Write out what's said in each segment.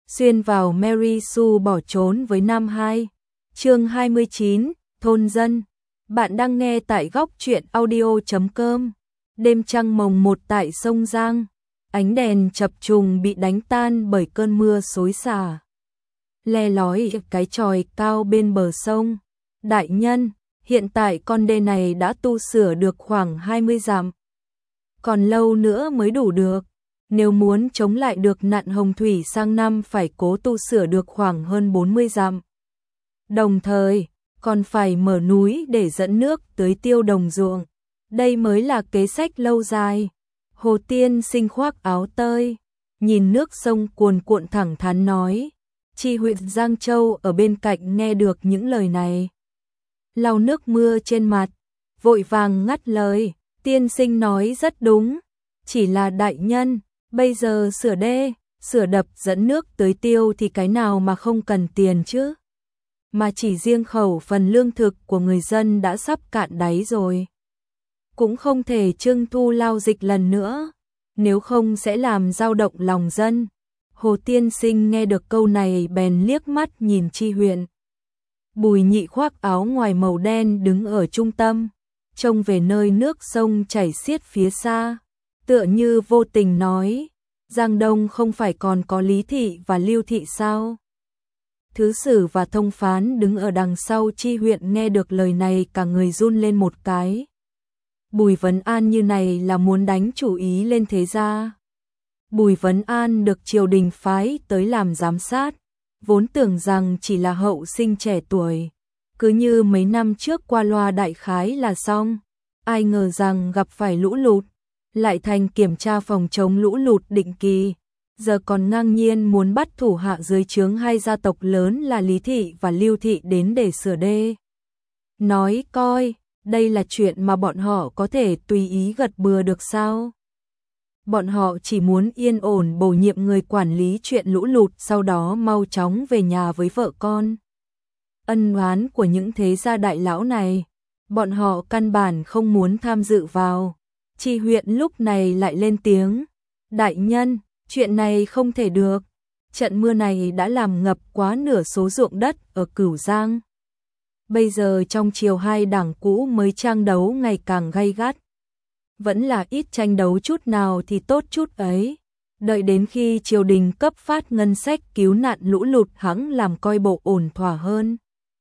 xuyên vào Mary Sue bỏ trốn với Nam 2. Chương 29, thôn dân. Bạn đang nghe tại góc truyện audio.com. Đêm trăng mồng 1 tại sông Giang, ánh đèn chập trùng bị đánh tan bởi cơn mưa xối xả. Le lói cái chòi cao bên bờ sông. Đại nhân, hiện tại con đê này đã tu sửa được khoảng 20 dặm. Còn lâu nữa mới đủ được. Nếu muốn chống lại được nạn hồng thủy sang năm phải cố tu sửa được khoảng hơn 40 dặm. Đồng thời, còn phải mở núi để dẫn nước tưới tiêu đồng ruộng. Đây mới là kế sách lâu dài. Hồ Tiên Sinh khoác áo tơi, nhìn nước sông cuồn cuộn thẳng thắn nói. Chi huyện Giang Châu ở bên cạnh nghe được những lời này, lau nước mưa trên mặt, vội vàng ngắt lời. Tiên sinh nói rất đúng, chỉ là đại nhân, bây giờ sửa đê, sửa đập dẫn nước tưới tiêu thì cái nào mà không cần tiền chứ. Mà chỉ riêng khẩu phần lương thực của người dân đã sắp cạn đáy rồi. Cũng không thể trưng thu lao dịch lần nữa, nếu không sẽ làm dao động lòng dân. Hồ Tiên Sinh nghe được câu này bèn liếc mắt nhìn Chi huyện. Bùi Nhị khoác áo ngoài màu đen đứng ở trung tâm, trông về nơi nước sông chảy xiết phía xa, tựa như vô tình nói, Giang Đông không phải còn có Lý Thị và Lưu Thị sao? Thứ sử và thông phán đứng ở đằng sau Chi huyện nghe được lời này cả người run lên một cái. Bùi Vấn An như này là muốn đánh chủ ý lên thế gia. Bùi Vấn An được triều đình phái tới làm giám sát, vốn tưởng rằng chỉ là hậu sinh trẻ tuổi, cứ như mấy năm trước qua loa đại khái là xong. Ai ngờ rằng gặp phải lũ lụt, lại thành kiểm tra phòng chống lũ lụt định kỳ, giờ còn ngang nhiên muốn bắt thủ hạ dưới trướng hai gia tộc lớn là Lý Thị và Lưu Thị đến để sửa đê. Nói coi, đây là chuyện mà bọn họ có thể tùy ý gật bừa được sao? Bọn họ chỉ muốn yên ổn bổ nhiệm người quản lý chuyện lũ lụt, sau đó mau chóng về nhà với vợ con. Ân oán của những thế gia đại lão này, bọn họ căn bản không muốn tham dự vào. Chi huyện lúc này lại lên tiếng. Đại nhân, chuyện này không thể được. Trận mưa này đã làm ngập quá nửa số ruộng đất ở Cửu Giang. Bây giờ trong triều hai đảng cũ mới tranh đấu ngày càng gay gắt. Vẫn là ít tranh đấu chút nào thì tốt chút ấy. Đợi đến khi triều đình cấp phát ngân sách cứu nạn lũ lụt hẵng làm coi bộ ổn thỏa hơn.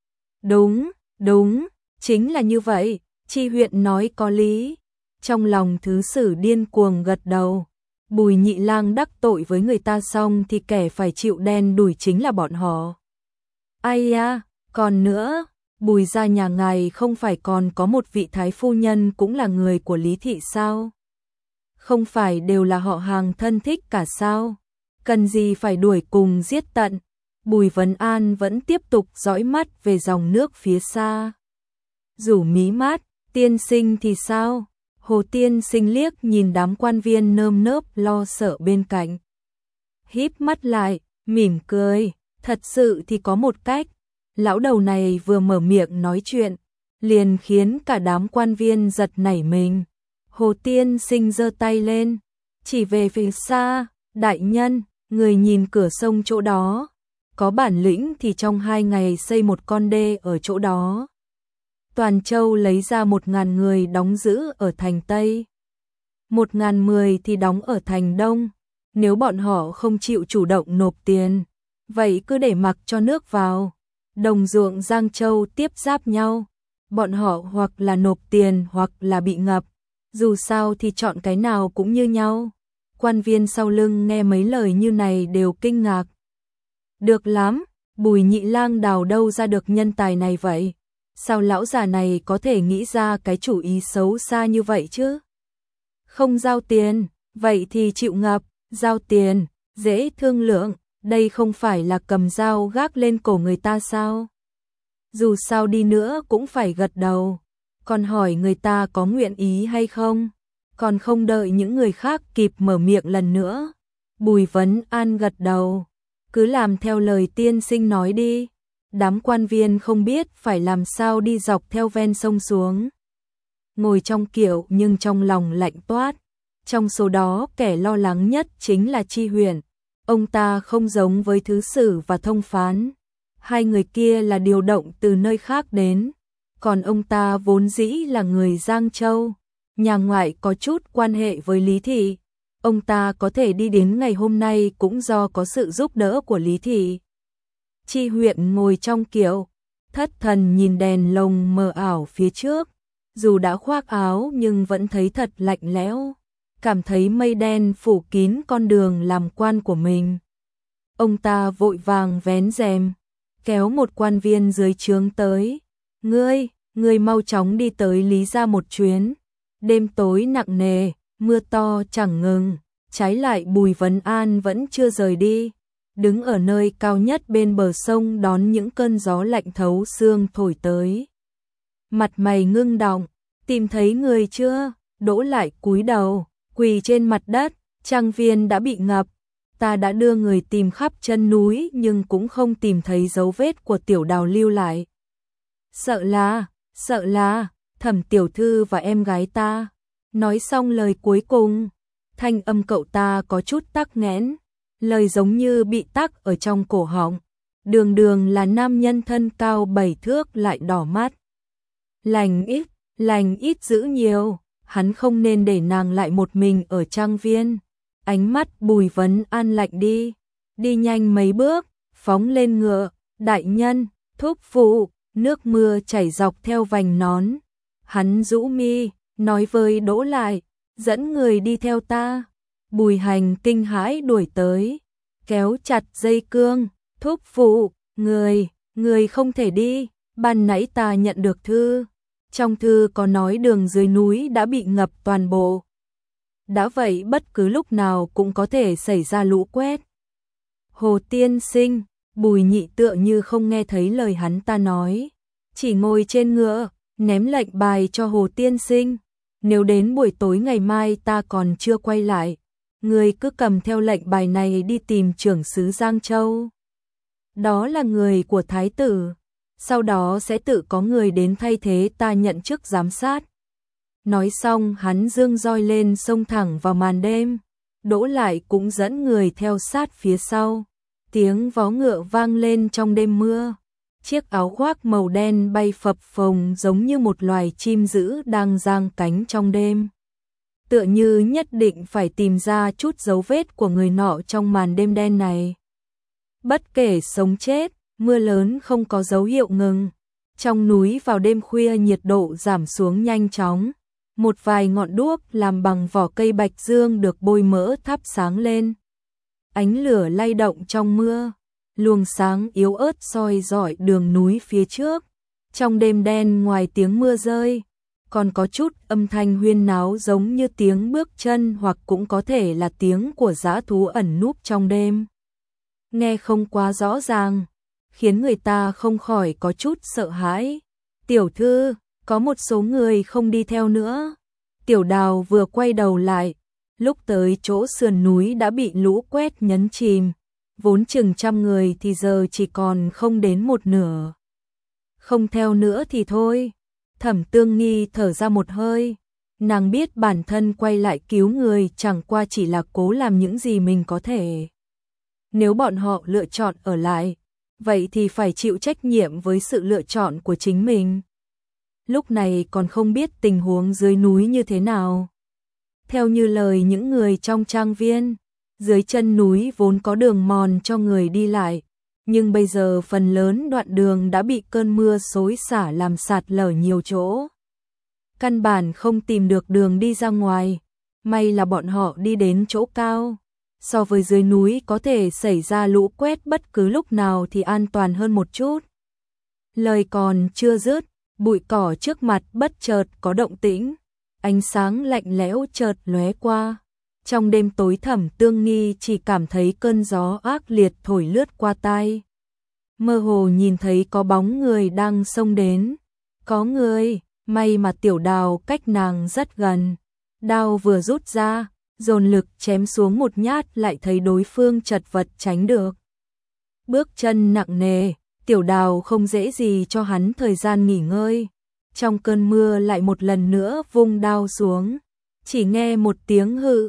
Đúng, chính là như vậy, Chi huyện nói có lý. Trong lòng thứ sử điên cuồng gật đầu. Bùi Nhị lang đắc tội với người ta xong thì kẻ phải chịu đen đủi chính là bọn họ. Ai à, còn nữa, Bùi gia nhà ngài không phải còn có một vị thái phu nhân cũng là người của Lý Thị sao? Không phải đều là họ hàng thân thích cả sao? Cần gì phải đuổi cùng giết tận? Bùi Vấn An vẫn tiếp tục dõi mắt về dòng nước phía xa. Rủ mí mát, tiên sinh thì sao? Hồ Tiên Sinh liếc nhìn đám quan viên nơm nớp lo sợ bên cạnh. Híp mắt lại, mỉm cười, thật sự thì có một cách. Lão đầu này vừa mở miệng nói chuyện, liền khiến cả đám quan viên giật nảy mình. Hồ Tiên Sinh giơ tay lên, chỉ về phía xa, đại nhân, người nhìn cửa sông chỗ đó. Có bản lĩnh thì trong 2 ngày xây một con đê ở chỗ đó. Toàn Châu lấy ra 1.000 người đóng giữ ở thành Tây, 1.010 thì đóng ở thành Đông. Nếu bọn họ không chịu chủ động nộp tiền, vậy cứ để mặc cho nước vào. Đồng ruộng Giang Châu tiếp giáp nhau, bọn họ hoặc là nộp tiền hoặc là bị ngập, dù sao thì chọn cái nào cũng như nhau. Quan viên sau lưng nghe mấy lời như này đều kinh ngạc. Được lắm, Bùi Nhị lang đào đâu ra được nhân tài này vậy? Sao lão già này có thể nghĩ ra cái chủ ý xấu xa như vậy chứ? Không giao tiền, vậy thì chịu ngập, giao tiền, dễ thương lượng, đây không phải là cầm dao gác lên cổ người ta sao? Dù sao đi nữa cũng phải gật đầu, còn hỏi người ta có nguyện ý hay không, còn không đợi những người khác kịp mở miệng lần nữa. Bùi Vấn An gật đầu, cứ làm theo lời tiên sinh nói đi. Đám quan viên không biết phải làm sao đi dọc theo ven sông xuống. Ngồi trong kiệu nhưng trong lòng lạnh toát. Trong số đó kẻ lo lắng nhất chính là Chi huyện. Ông ta không giống với thứ sử và thông phán. Hai người kia là điều động từ nơi khác đến, còn ông ta vốn dĩ là người Giang Châu, nhà ngoại có chút quan hệ với Lý Thị. Ông ta có thể đi đến ngày hôm nay cũng do có sự giúp đỡ của Lý Thị. Chi huyện ngồi trong kiệu, thất thần nhìn đèn lồng mờ ảo phía trước, dù đã khoác áo nhưng vẫn thấy thật lạnh lẽo, cảm thấy mây đen phủ kín con đường làm quan của mình. Ông ta vội vàng vén rèm, kéo một quan viên dưới trướng tới. Ngươi mau chóng đi tới Lý gia một chuyến. Đêm tối nặng nề, mưa to chẳng ngừng, trái lại Bùi Vấn An vẫn chưa rời đi, đứng ở nơi cao nhất bên bờ sông đón những cơn gió lạnh thấu xương thổi tới. Mặt mày ngưng đọng, tìm thấy người chưa? Đỗ lại cúi đầu, quỳ trên mặt đất, trang viên đã bị ngập. Ta đã đưa người tìm khắp chân núi nhưng cũng không tìm thấy dấu vết của Tiểu Đào lưu lại. Sợ là, Thẩm tiểu thư và em gái ta. Nói xong lời cuối cùng, thanh âm cậu ta có chút tắc nghẽn, lời giống như bị tắc ở trong cổ họng. Đường Đường là nam nhân thân cao 7 thước lại đỏ mắt. Lành ít giữ nhiều, hắn không nên để nàng lại một mình ở trang viên. Ánh mắt Bùi Vấn An lạnh đi nhanh mấy bước, phóng lên ngựa. Đại nhân, thúc phụ. Nước mưa chảy dọc theo vành nón. Hắn rũ mi, nói với Đỗ lại, dẫn người đi theo ta. Bùi Hành kinh hãi đuổi tới, kéo chặt dây cương. Thúc phụ, người không thể đi, ban nãy ta nhận được thư. Trong thư có nói đường dưới núi đã bị ngập toàn bộ. Đã vậy bất cứ lúc nào cũng có thể xảy ra lũ quét. Hồ tiên sinh, Bùi Nhị tựa như không nghe thấy lời hắn ta nói, chỉ ngồi trên ngựa, ném lệnh bài cho Hồ tiên sinh. Nếu đến buổi tối ngày mai ta còn chưa quay lại, người cứ cầm theo lệnh bài này đi tìm trưởng xứ Giang Châu. Đó là người của thái tử, sau đó sẽ tự có người đến thay thế ta nhận chức giám sát. Nói xong hắn giương roi lên xông thẳng vào màn đêm. Đỗ lại cũng dẫn người theo sát phía sau. Tiếng vó ngựa vang lên trong đêm mưa. Chiếc áo khoác màu đen bay phập phồng giống như một loài chim dữ đang giang cánh trong đêm. Tựa như nhất định phải tìm ra chút dấu vết của người nọ trong màn đêm đen này. Bất kể sống chết, mưa lớn không có dấu hiệu ngừng. Trong núi vào đêm khuya nhiệt độ giảm xuống nhanh chóng. Một vài ngọn đuốc làm bằng vỏ cây bạch dương được bôi mỡ thắp sáng lên. Ánh lửa lay động trong mưa, luồng sáng yếu ớt soi rọi đường núi phía trước. Trong đêm đen ngoài tiếng mưa rơi, còn có chút âm thanh huyên náo giống như tiếng bước chân hoặc cũng có thể là tiếng của dã thú ẩn núp trong đêm. Nghe không quá rõ ràng, khiến người ta không khỏi có chút sợ hãi. Tiểu thư, có một số người không đi theo nữa. Tiểu Đào vừa quay đầu lại, lúc tới chỗ sườn núi đã bị lũ quét nhấn chìm, vốn chừng 100 người thì giờ chỉ còn không đến một nửa. Không theo nữa thì thôi. Thẩm Tương Nghi thở ra một hơi, nàng biết bản thân quay lại cứu người chẳng qua chỉ là cố làm những gì mình có thể. Nếu bọn họ lựa chọn ở lại, vậy thì phải chịu trách nhiệm với sự lựa chọn của chính mình. Lúc này còn không biết tình huống dưới núi như thế nào. Theo như lời những người trong trang viên, dưới chân núi vốn có đường mòn cho người đi lại, nhưng bây giờ phần lớn đoạn đường đã bị cơn mưa xối xả làm sạt lở nhiều chỗ. Căn bản không tìm được đường đi ra ngoài, may là bọn họ đi đến chỗ cao. So với dưới núi có thể xảy ra lũ quét bất cứ lúc nào thì an toàn hơn một chút. Lời còn chưa dứt, bụi cỏ trước mặt bất chợt có động tĩnh, ánh sáng lạnh lẽo chợt lóe qua. Trong đêm tối Thẩm Tương Nghi chỉ cảm thấy cơn gió ác liệt thổi lướt qua tai. Mơ hồ nhìn thấy có bóng người đang xông đến. Có người, may mà Tiểu Đào cách nàng rất gần. Đao vừa rút ra, dồn lực chém xuống một nhát lại thấy đối phương chật vật tránh được. Bước chân nặng nề, Tiểu Đào không dễ gì cho hắn thời gian nghỉ ngơi. Trong cơn mưa lại một lần nữa vung đao xuống, chỉ nghe một tiếng hự,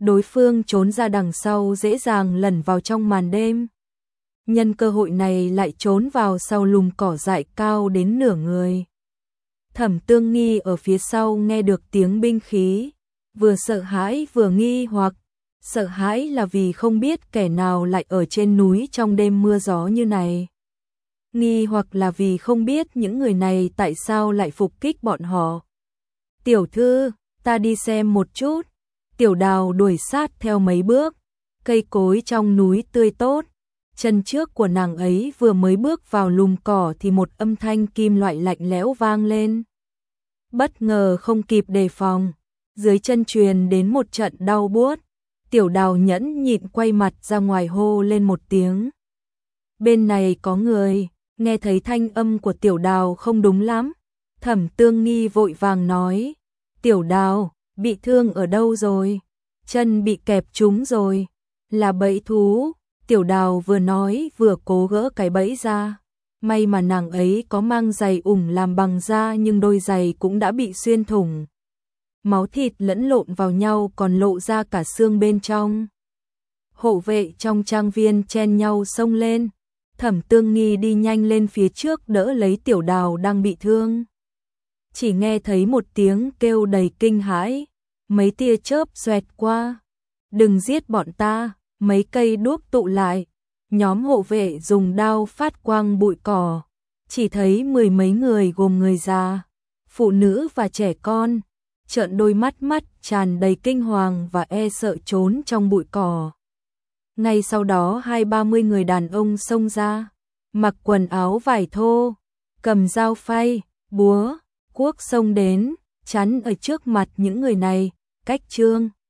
đối phương trốn ra đằng sau dễ dàng lẩn vào trong màn đêm. Nhân cơ hội này lại trốn vào sau lùm cỏ dại cao đến nửa người. Thẩm Tương Nghi ở phía sau nghe được tiếng binh khí, vừa sợ hãi vừa nghi hoặc. Sợ hãi là vì không biết kẻ nào lại ở trên núi trong đêm mưa gió như này. Nghi hoặc là vì không biết những người này tại sao lại phục kích bọn họ. Tiểu thư, ta đi xem một chút. Tiểu Đào đuổi sát theo mấy bước, cây cối trong núi tươi tốt. Chân trước của nàng ấy vừa mới bước vào lùm cỏ thì một âm thanh kim loại lạnh lẽo vang lên. Bất ngờ không kịp đề phòng, dưới chân truyền đến một trận đau buốt. Tiểu Đào nhẫn nhịn quay mặt ra ngoài hô lên một tiếng. Bên này có người, nghe thấy thanh âm của Tiểu Đào không đúng lắm. Thẩm Tương Nghi vội vàng nói, Tiểu Đào, bị thương ở đâu rồi? Chân bị kẹp trúng rồi, là bẫy thú. Tiểu Đào vừa nói vừa cố gỡ cái bẫy ra. May mà nàng ấy có mang giày ủng làm bằng da nhưng đôi giày cũng đã bị xuyên thủng. Máu thịt lẫn lộn vào nhau còn lộ ra cả xương bên trong. Hộ vệ trong trang viên chen nhau xông lên. Thẩm Tương Nghi đi nhanh lên phía trước đỡ lấy Tiểu Đào đang bị thương. Chỉ nghe thấy một tiếng kêu đầy kinh hãi, mấy tia chớp xoẹt qua. Đừng giết bọn ta, mấy cây đuốc tụ lại. Nhóm hộ vệ dùng đao phát quang bụi cỏ. Chỉ thấy mười mấy người gồm người già, phụ nữ và trẻ con. Trợn đôi mắt tràn đầy kinh hoàng và e sợ trốn trong bụi cỏ. Ngay sau đó 20-30 người đàn ông xông ra, mặc quần áo vải thô, cầm dao phay, búa, cuốc xông đến, chắn ở trước mặt những người này, cách Trương